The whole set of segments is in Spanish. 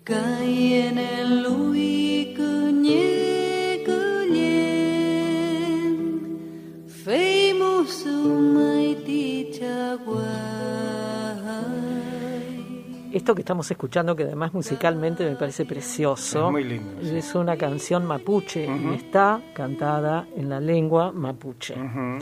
Esto que estamos escuchando, que además musicalmente me parece precioso, es muy lindo, sí. Es una canción mapuche y está cantada en la lengua mapuche.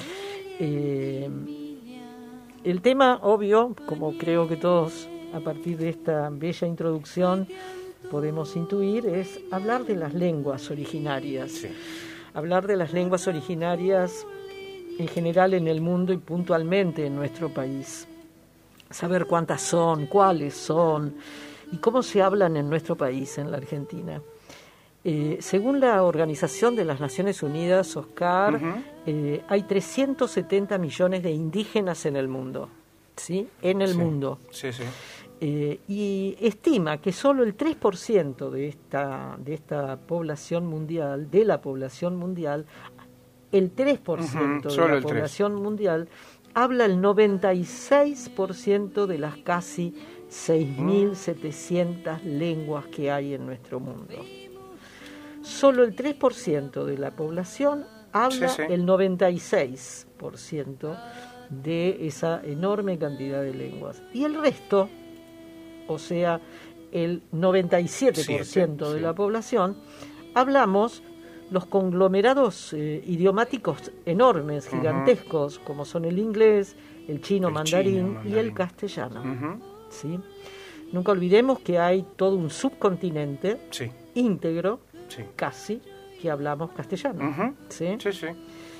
El tema, obvio, como creo que todos a partir de esta bella introducción podemos intuir, es hablar de las lenguas originarias. Sí. Hablar de las lenguas originarias en general en el mundo y puntualmente en nuestro país. Saber cuántas son, cuáles son y cómo se hablan en nuestro país, en la Argentina. Según la Organización de las Naciones Unidas, Oscar, hay 370 millones de indígenas en el mundo, ¿sí? En el mundo. Sí, sí. Y estima que solo el 3% de esta población mundial, el 3% de la población mundial habla el 96% de las casi 6.700 lenguas que hay en nuestro mundo. Solo el 3% de la población habla el 96% de esa enorme cantidad de lenguas. Y el resto, o sea, el 97% de la población, hablamos los conglomerados idiomáticos enormes, gigantescos, como son el inglés, el chino mandarín y el castellano. ¿Sí? Nunca olvidemos que hay todo un subcontinente íntegro, casi, que hablamos castellano. ¿Sí? Sí, sí.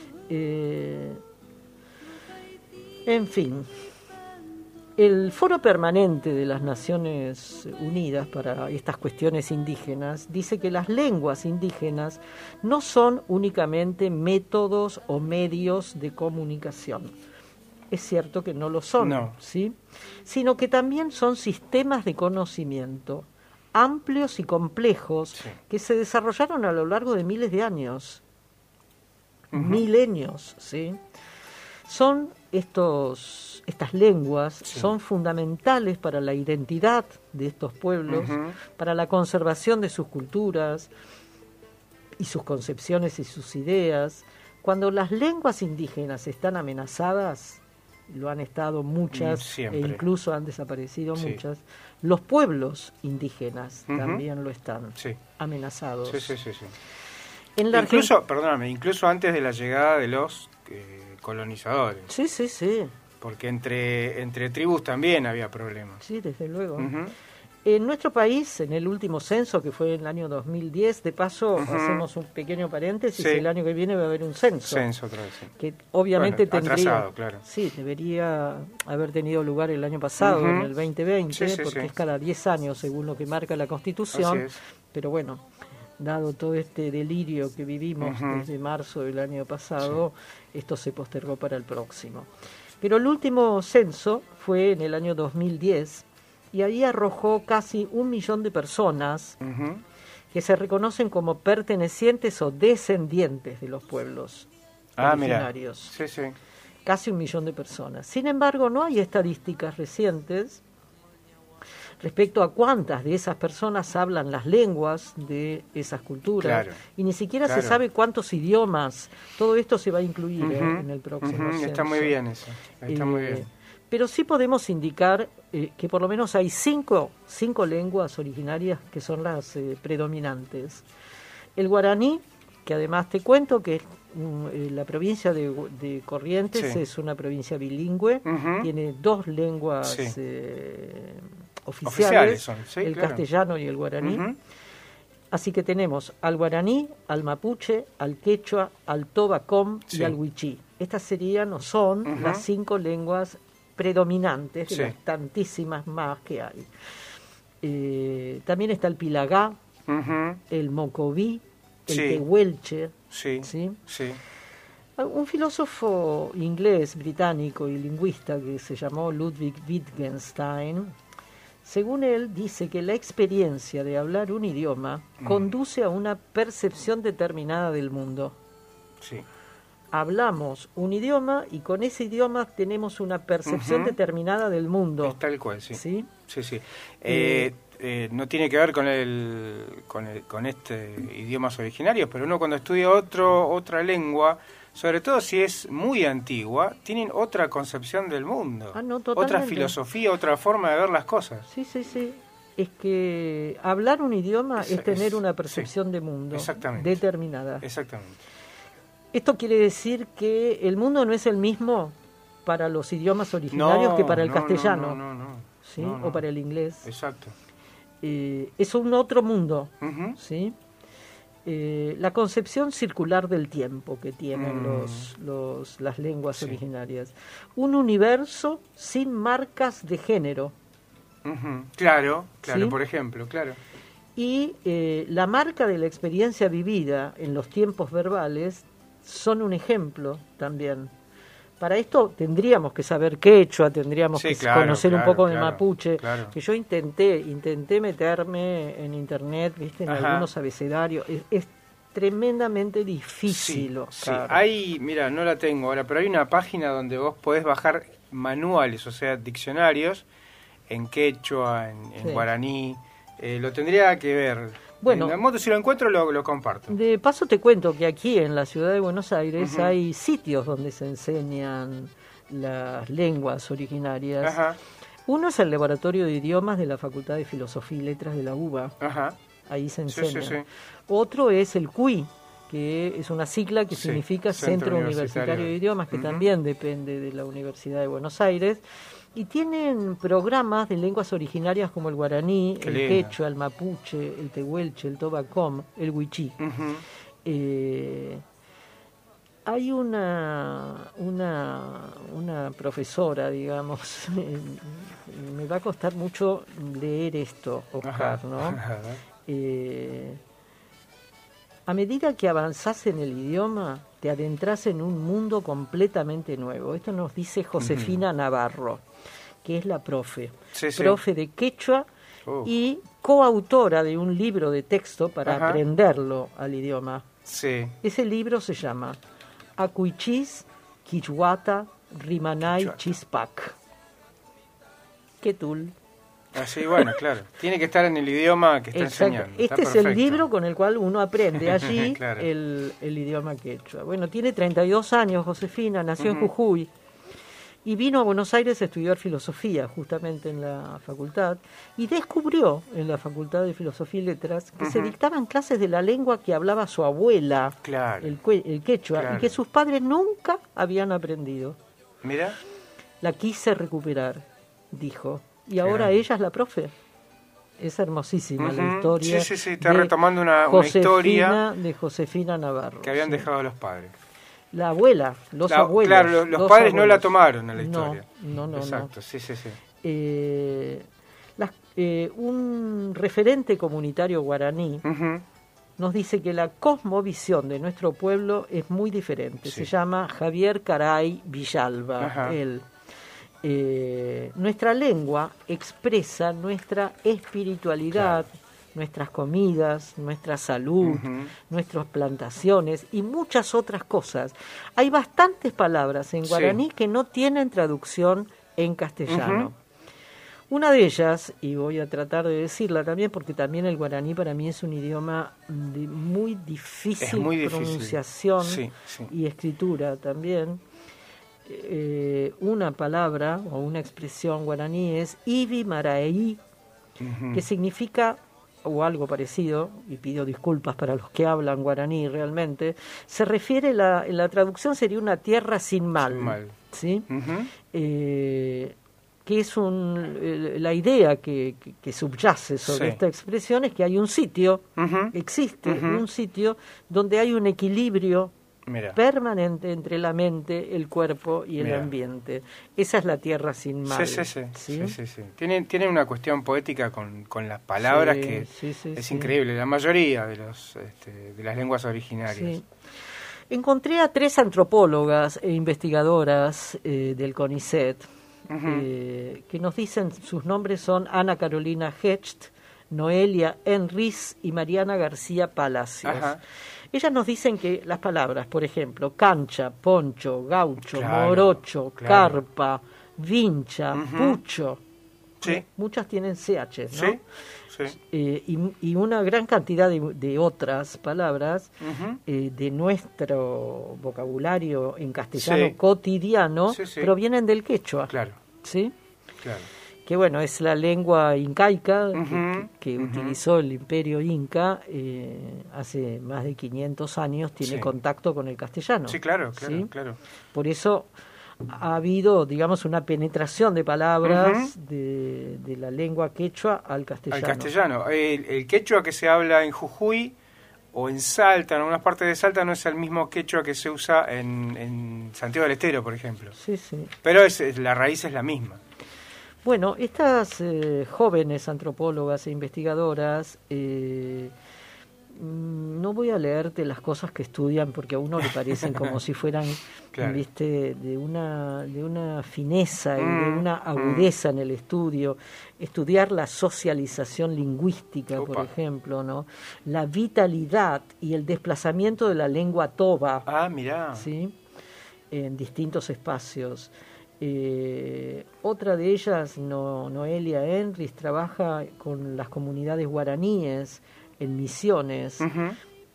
En fin, el Foro Permanente de las Naciones Unidas para estas cuestiones indígenas dice que las lenguas indígenas no son únicamente métodos o medios de comunicación. Es cierto que no lo son, ¿sí? Sino que también son sistemas de conocimiento amplios y complejos que se desarrollaron a lo largo de miles de años, milenios, ¿sí? Son estas lenguas son fundamentales para la identidad de estos pueblos, para la conservación de sus culturas y sus concepciones y sus ideas. Cuando las lenguas indígenas están amenazadas, lo han estado muchas e incluso han desaparecido muchas, los pueblos indígenas también lo están amenazados. Incluso antes de la llegada de los colonizadores. Sí. Porque entre tribus también había problemas. Sí, desde luego. En nuestro país, en el último censo, que fue en el año 2010, de paso, hacemos un pequeño paréntesis, el año que viene va a haber un censo. Censo otra vez, que obviamente atrasado, claro. Sí, debería haber tenido lugar el año pasado, en el 2020, porque es cada 10 años, según lo que marca la Constitución. Pero bueno, dado todo este delirio que vivimos desde marzo del año pasado, esto se postergó para el próximo. Pero el último censo fue en el año 2010 y ahí arrojó casi 1 millón de personas que se reconocen como pertenecientes o descendientes de los pueblos originarios. Mira. Casi 1 millón de personas. Sin embargo, no hay estadísticas recientes respecto a cuántas de esas personas hablan las lenguas de esas culturas, y ni siquiera se sabe cuántos idiomas. Todo esto se va a incluir en el próximo censo. Está muy bien eso, está muy bien. Pero sí podemos indicar que por lo menos hay cinco lenguas originarias que son las predominantes. El guaraní, que además te cuento que la provincia de Corrientes es una provincia bilingüe, tiene 2 lenguas oficiales son, el castellano y el guaraní. Así que tenemos al guaraní, al mapuche, al quechua, al tobacom y al huichí. Estas serían o son las 5 lenguas predominantes de las tantísimas más que hay. También está el pilagá, el mocoví, el tehuelche. Un filósofo inglés, británico y lingüista que se llamó Ludwig Wittgenstein, según él, dice que la experiencia de hablar un idioma conduce a una percepción determinada del mundo. Hablamos un idioma y con ese idioma tenemos una percepción determinada del mundo. Es tal cual, sí. no tiene que ver con este idiomas originarios, pero uno cuando estudia otra lengua, sobre todo si es muy antigua, tienen otra concepción del mundo, otra filosofía, otra forma de ver las cosas. Sí. Es que hablar un idioma es tener una percepción de mundo determinada. Exactamente. Esto quiere decir que el mundo no es el mismo para los idiomas originarios que para el castellano, ¿sí? O para el inglés. Exacto. Es un otro mundo, ¿sí? La concepción circular del tiempo que tienen las lenguas originarias. Un universo sin marcas de género. Claro, ¿sí? Por ejemplo, claro. Y la marca de la experiencia vivida en los tiempos verbales son un ejemplo también. Para esto tendríamos que saber quechua, tendríamos que conocer un poco de mapuche. Claro. Que yo intenté meterme en internet, viste, en algunos abecedarios. Es tremendamente difícil. Mira, no la tengo ahora, pero hay una página donde vos podés bajar manuales, o sea, diccionarios en quechua, en guaraní. Lo tendría que ver. Bueno, si lo encuentro lo comparto. De paso te cuento que aquí en la ciudad de Buenos Aires hay sitios donde se enseñan las lenguas originarias. Uno es el Laboratorio de Idiomas de la Facultad de Filosofía y Letras de la UBA. Ahí se enseña. Sí. Otro es el CUI, que es una sigla que significa Centro Universitario de Idiomas, que también depende de la Universidad de Buenos Aires. Y tienen programas de lenguas originarias como el guaraní, el quechua, el mapuche, el tehuelche, el tobacom, el huichí. Hay una profesora, digamos, me va a costar mucho leer esto, Oscar, ¿no? A medida que avanzás en el idioma, te adentras en un mundo completamente nuevo. Esto nos dice Josefina Navarro, que es la profe de quechua y coautora de un libro de texto para aprenderlo al idioma. Ese libro se llama Acuichis, Quichuata, Rimanay, Chispac. Ketul. Así, bueno, claro. Tiene que estar en el idioma que está enseñando. Este es el libro con el cual uno aprende allí el idioma quechua. Bueno, tiene 32 años, Josefina, nació en Jujuy y vino a Buenos Aires a estudiar filosofía, justamente en la facultad, y descubrió en la Facultad de Filosofía y Letras que se dictaban clases de la lengua que hablaba su abuela, el quechua, y que sus padres nunca habían aprendido. Mira. La quise recuperar, dijo. Y ahora ella es la profe. Es hermosísima la historia. Sí, está retomando una historia de Josefina Navarro. Que habían dejado los padres. La abuela, los abuelos. Claro, los padres abuelos no la tomaron a la historia. No. Exacto, sí. Un referente comunitario guaraní nos dice que la cosmovisión de nuestro pueblo es muy diferente. Se llama Javier Caray Villalba, él. Nuestra lengua expresa nuestra espiritualidad, nuestras comidas, nuestra salud, nuestras plantaciones y muchas otras cosas. Hay bastantes palabras en guaraní que no tienen traducción en castellano. Una de ellas, y voy a tratar de decirla también, porque también el guaraní para mí es un idioma de muy difícil pronunciación y escritura también. Una palabra o una expresión guaraní es Ibi Maraí, que significa, o algo parecido, y pido disculpas para los que hablan guaraní realmente, se refiere, la traducción sería una tierra sin mal. ¿Sí? Que es la idea que subyace sobre esta expresión es que hay un sitio, existe un sitio donde hay un equilibrio permanente entre la mente, el cuerpo y el ambiente. Esa es la tierra sin mal. Sí. Tiene una cuestión poética con las palabras que es increíble. La mayoría de las lenguas originarias. Encontré a 3 antropólogas e investigadoras del CONICET que nos dicen, sus nombres son Ana Carolina Hecht, Noelia Enris y Mariana García Palacios. Ellas nos dicen que las palabras, por ejemplo, cancha, poncho, gaucho, morocho, carpa, vincha, pucho, Sí. Muchas tienen CH, ¿no? Sí. Sí. Y una gran cantidad de otras palabras Ujú. de nuestro vocabulario en castellano Sí. cotidiano Sí, sí. provienen del quechua. Claro, ¿Sí? claro. Que bueno, es la lengua incaica Ujú, que ujú. utilizó el imperio inca hace más de 500 años, tiene Sí. contacto con el castellano. Sí, claro, ¿sí? claro. Por eso ha habido, digamos, una penetración de palabras de la lengua quechua al castellano. Al castellano. El quechua que se habla en Jujuy o en Salta, en algunas partes de Salta, no es el mismo quechua que se usa en Santiago del Estero, por ejemplo. Sí, sí. Pero la raíz es la misma. Bueno, estas jóvenes antropólogas e investigadoras, no voy a leerte las cosas que estudian porque a uno le parecen como si fueran, Claro. viste, de una fineza y de una agudeza en el estudio. Estudiar la socialización lingüística, Opa. por ejemplo, ¿no? La vitalidad y el desplazamiento de la lengua toba, Ah, mirá. ¿sí? En distintos espacios. Otra de ellas, Noelia Enris, trabaja con las comunidades guaraníes en Misiones. Ujú.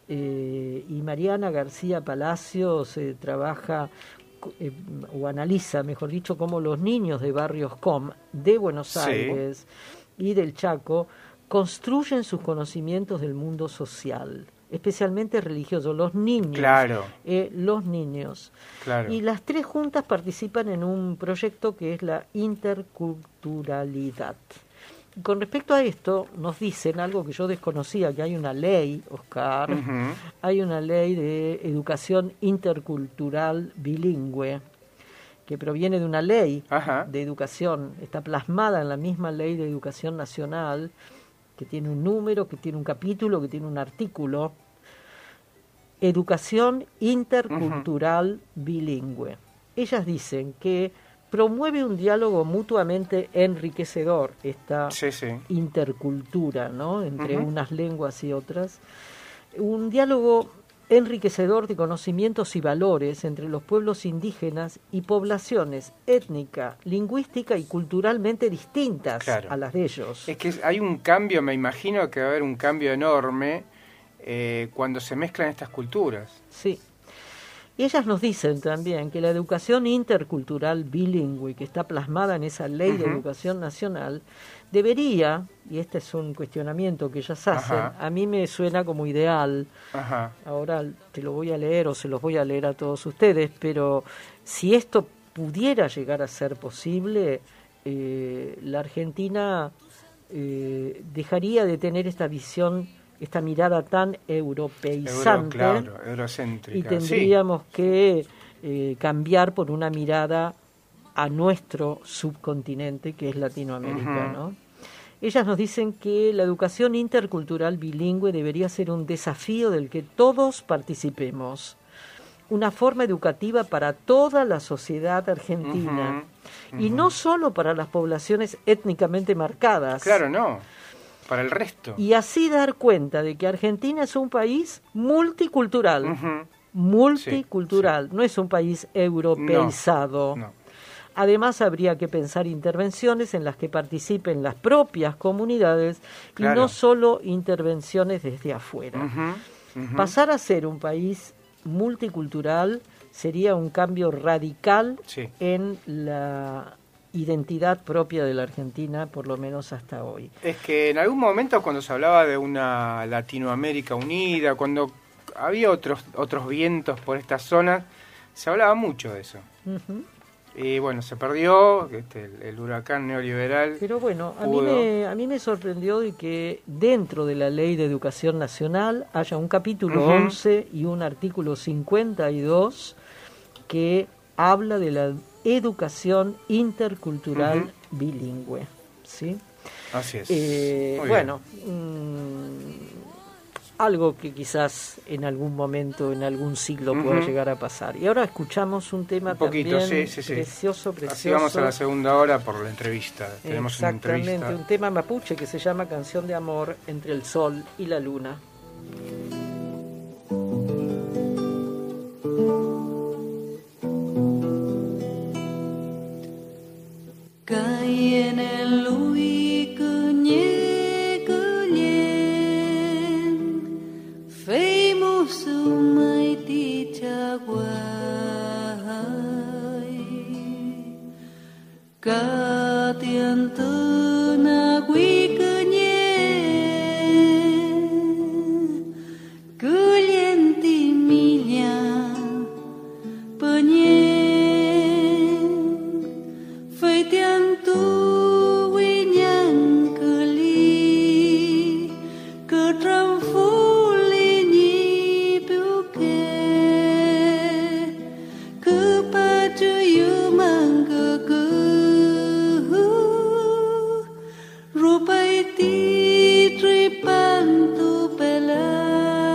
Y Mariana García Palacios trabaja o analiza, mejor dicho, cómo los niños de barrios COM de Buenos Sí. Aires y del Chaco construyen sus conocimientos del mundo social, especialmente religioso, los niños. Claro. Los niños. Claro. Y las tres juntas participan en un proyecto que es la interculturalidad. Con respecto a esto, nos dicen algo que yo desconocía, que hay una ley, Oscar, Ujú. hay una ley de educación intercultural bilingüe, que proviene de una ley Ajá. de educación, está plasmada en la misma ley de educación nacional, que tiene un número, que tiene un capítulo, que tiene un artículo. Educación intercultural bilingüe. Ellas dicen que promueve un diálogo mutuamente enriquecedor, esta Sí, sí. intercultura, ¿no? Entre unas lenguas y otras. Un diálogo enriquecedor de conocimientos y valores entre los pueblos indígenas y poblaciones étnica, lingüística y culturalmente distintas Claro. a las de ellos. Es que hay un cambio, me imagino que va a haber un cambio enorme cuando se mezclan estas culturas. Sí. Y ellas nos dicen también que la educación intercultural bilingüe, que está plasmada en esa ley de educación nacional, debería, y este es un cuestionamiento que ellas hacen, Ajá. a mí me suena como ideal, Ajá. ahora te lo voy a leer o se los voy a leer a todos ustedes, pero si esto pudiera llegar a ser posible, la Argentina dejaría de tener esta visión, esta mirada tan europeizante, Eurocéntrica. y tendríamos que cambiar por una mirada a nuestro subcontinente, que es Latinoamérica, ¿no? Ellas nos dicen que la educación intercultural bilingüe debería ser un desafío del que todos participemos, una forma educativa para toda la sociedad argentina, y no solo para las poblaciones étnicamente marcadas. Claro, no. Para el resto. Y así dar cuenta de que Argentina es un país multicultural. Ujú. Multicultural, no es un país europeizado. No. Además, habría que pensar intervenciones en las que participen las propias comunidades Claro. y no solo intervenciones desde afuera. Pasar a ser un país multicultural sería un cambio radical Sí. en la identidad propia de la Argentina, por lo menos hasta hoy. Es que en algún momento cuando se hablaba de una Latinoamérica unida, cuando había otros vientos por estas zonas, se hablaba mucho de eso. Ujú. Y bueno, se perdió el huracán neoliberal. Pero bueno, a pudo. mí me sorprendió de que dentro de la Ley de Educación Nacional haya un capítulo 11 y un artículo 52 que habla de la educación intercultural bilingüe, ¿sí? Así es. Muy Bueno, algo que quizás en algún momento, en algún siglo pueda llegar a pasar. Y ahora escuchamos un tema un poquito, también sí. precioso. Así vamos a la segunda hora por la entrevista. Tenemos una Exactamente, entrevista. un tema mapuche que se llama Canción de Amor entre el Sol y la Luna. Caí en el huir cả tiền tư na quý cứ nhé cứ liên tìm mi nhà bờ nhé phải tiền tu quý nhân cứ li cứ trăm phú li nhị biểu kê cứ ba chữ yêu mang cứ rupai ti tripan tu pelai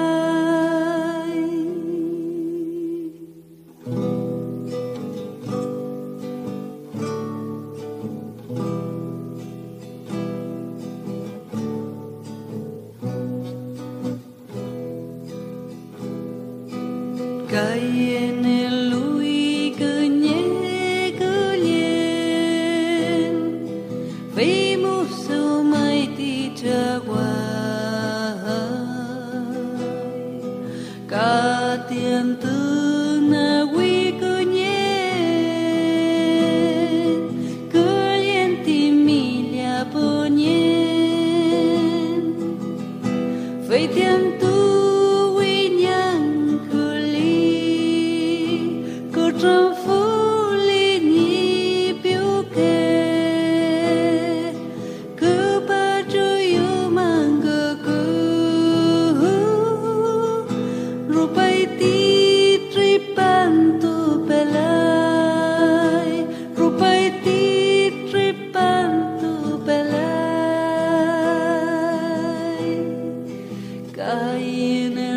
kai en el lui que nhé que lien vì mu su mai ti cha qua cả tiền tư na quý cứ nhé cứ liên tìm mi lia bờ nhé vậy tiền tu quý nhân cứ li cứ trong phố li nhị biểu kê cứ ba chữ yêu mang cơ rupai ti tripan tu pelai rupai ti tripan tu pelai kai